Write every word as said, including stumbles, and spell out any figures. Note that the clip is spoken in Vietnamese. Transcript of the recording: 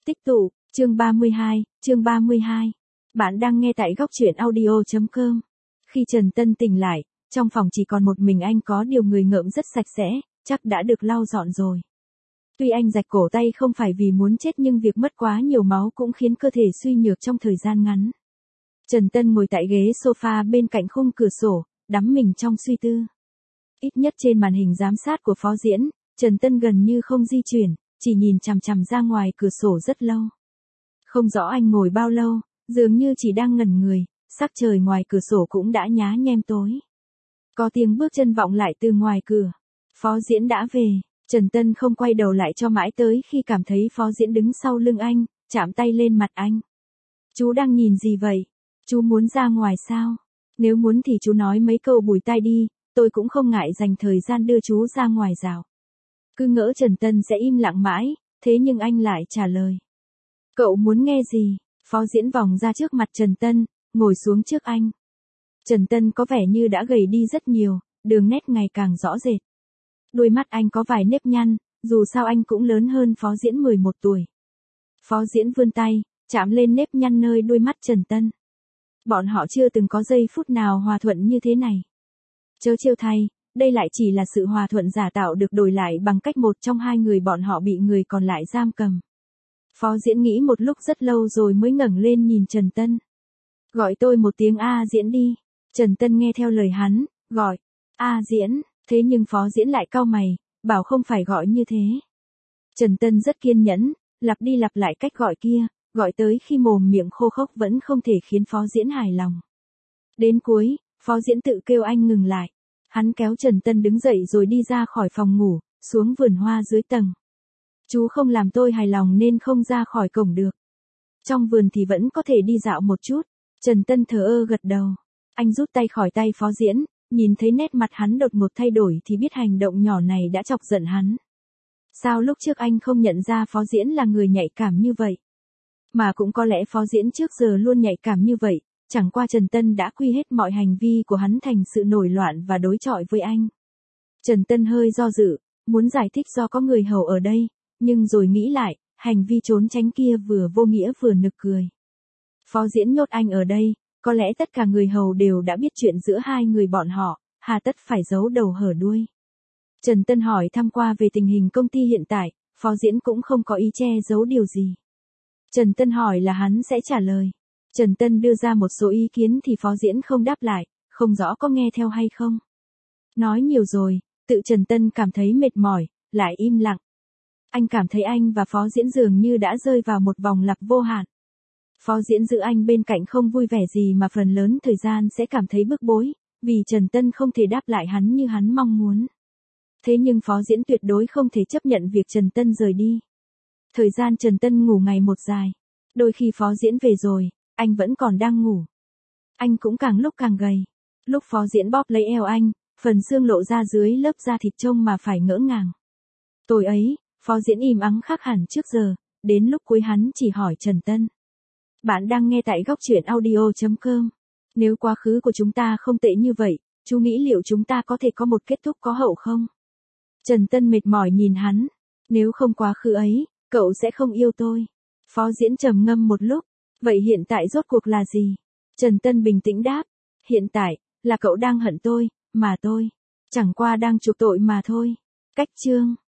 Tích tụ, chương ba mươi hai, chương ba mươi hai. Bạn đang nghe tại góc truyện audio chấm com. Khi Trần Tân tỉnh lại, trong phòng chỉ còn một mình anh, có điều người ngợm rất sạch sẽ, chắc đã được lau dọn rồi. Tuy anh rạch cổ tay không phải vì muốn chết nhưng việc mất quá nhiều máu cũng khiến cơ thể suy nhược trong thời gian ngắn. Trần Tân ngồi tại ghế sofa bên cạnh khung cửa sổ, đắm mình trong suy tư. Ít nhất trên màn hình giám sát của phó diễn, Trần Tân gần như không di chuyển, chỉ nhìn chằm chằm ra ngoài cửa sổ rất lâu. Không rõ anh ngồi bao lâu, dường như chỉ đang ngẩn người, sắc trời ngoài cửa sổ cũng đã nhá nhem tối. Có tiếng bước chân vọng lại từ ngoài cửa. Phó diễn đã về, Trần Tân không quay đầu lại cho mãi tới khi cảm thấy phó diễn đứng sau lưng anh, chạm tay lên mặt anh. Chú đang nhìn gì vậy? Chú muốn ra ngoài sao? Nếu muốn thì chú nói mấy câu bủi tai đi, tôi cũng không ngại dành thời gian đưa chú ra ngoài dạo. Cứ ngỡ Trần Tân sẽ im lặng mãi, thế nhưng anh lại trả lời. Cậu muốn nghe gì? Phó diễn vòng ra trước mặt Trần Tân, ngồi xuống trước anh. Trần Tân có vẻ như đã gầy đi rất nhiều, đường nét ngày càng rõ rệt. Đôi mắt anh có vài nếp nhăn, dù sao anh cũng lớn hơn phó diễn mười một tuổi. Phó diễn vươn tay, chạm lên nếp nhăn nơi đôi mắt Trần Tân. Bọn họ chưa từng có giây phút nào hòa thuận như thế này. Chớ trêu thay, đây lại chỉ là sự hòa thuận giả tạo được đổi lại bằng cách một trong hai người bọn họ bị người còn lại giam cầm. Phó diễn nghĩ một lúc rất lâu rồi mới ngẩng lên nhìn Trần Tân. Gọi tôi một tiếng A Diễn đi. Trần Tân nghe theo lời hắn, gọi. A Diễn, thế nhưng phó diễn lại cau mày, bảo không phải gọi như thế. Trần Tân rất kiên nhẫn, lặp đi lặp lại cách gọi kia, gọi tới khi mồm miệng khô khốc vẫn không thể khiến phó diễn hài lòng. Đến cuối, phó diễn tự kêu anh ngừng lại. Hắn kéo Trần Tân đứng dậy rồi đi ra khỏi phòng ngủ, xuống vườn hoa dưới tầng. Chú không làm tôi hài lòng nên không ra khỏi cổng được. Trong vườn thì vẫn có thể đi dạo một chút. Trần Tân thờ ơ gật đầu. Anh rút tay khỏi tay phó diễn, nhìn thấy nét mặt hắn đột ngột thay đổi thì biết hành động nhỏ này đã chọc giận hắn. Sao lúc trước anh không nhận ra phó diễn là người nhạy cảm như vậy? Mà cũng có lẽ phó diễn trước giờ luôn nhạy cảm như vậy, chẳng qua Trần Tân đã quy hết mọi hành vi của hắn thành sự nổi loạn và đối chọi với anh. Trần Tân hơi do dự, muốn giải thích do có người hầu ở đây, nhưng rồi nghĩ lại, hành vi trốn tránh kia vừa vô nghĩa vừa nực cười. Phó diễn nhốt anh ở đây, có lẽ tất cả người hầu đều đã biết chuyện giữa hai người bọn họ, hà tất phải giấu đầu hở đuôi. Trần Tân hỏi thăm qua về tình hình công ty hiện tại, phó diễn cũng không có ý che giấu điều gì. Trần Tân hỏi là hắn sẽ trả lời. Trần Tân đưa ra một số ý kiến thì phó diễn không đáp lại, không rõ có nghe theo hay không. Nói nhiều rồi, tự Trần Tân cảm thấy mệt mỏi, lại im lặng. Anh cảm thấy anh và phó diễn dường như đã rơi vào một vòng lặp vô hạn. Phó diễn giữ anh bên cạnh không vui vẻ gì mà phần lớn thời gian sẽ cảm thấy bức bối, vì Trần Tân không thể đáp lại hắn như hắn mong muốn. Thế nhưng phó diễn tuyệt đối không thể chấp nhận việc Trần Tân rời đi. Thời gian Trần Tân ngủ ngày một dài. Đôi khi phó diễn về rồi, anh vẫn còn đang ngủ. Anh cũng càng lúc càng gầy. Lúc phó diễn bóp lấy eo anh, phần xương lộ ra dưới lớp da thịt trông mà phải ngỡ ngàng. Tối ấy, phó diễn im ắng khác hẳn trước giờ, đến lúc cuối hắn chỉ hỏi Trần Tân. Bạn đang nghe tại góc truyện audio chấm com. Nếu quá khứ của chúng ta không tệ như vậy, chú nghĩ liệu chúng ta có thể có một kết thúc có hậu không? Trần Tân mệt mỏi nhìn hắn. Nếu không quá khứ ấy, cậu sẽ không yêu tôi. Phó diễn trầm ngâm một lúc. Vậy hiện tại rốt cuộc là gì? Trần Tân bình tĩnh đáp. Hiện tại, là cậu đang hận tôi, mà tôi chẳng qua đang chuộc tội mà thôi. Cách chương.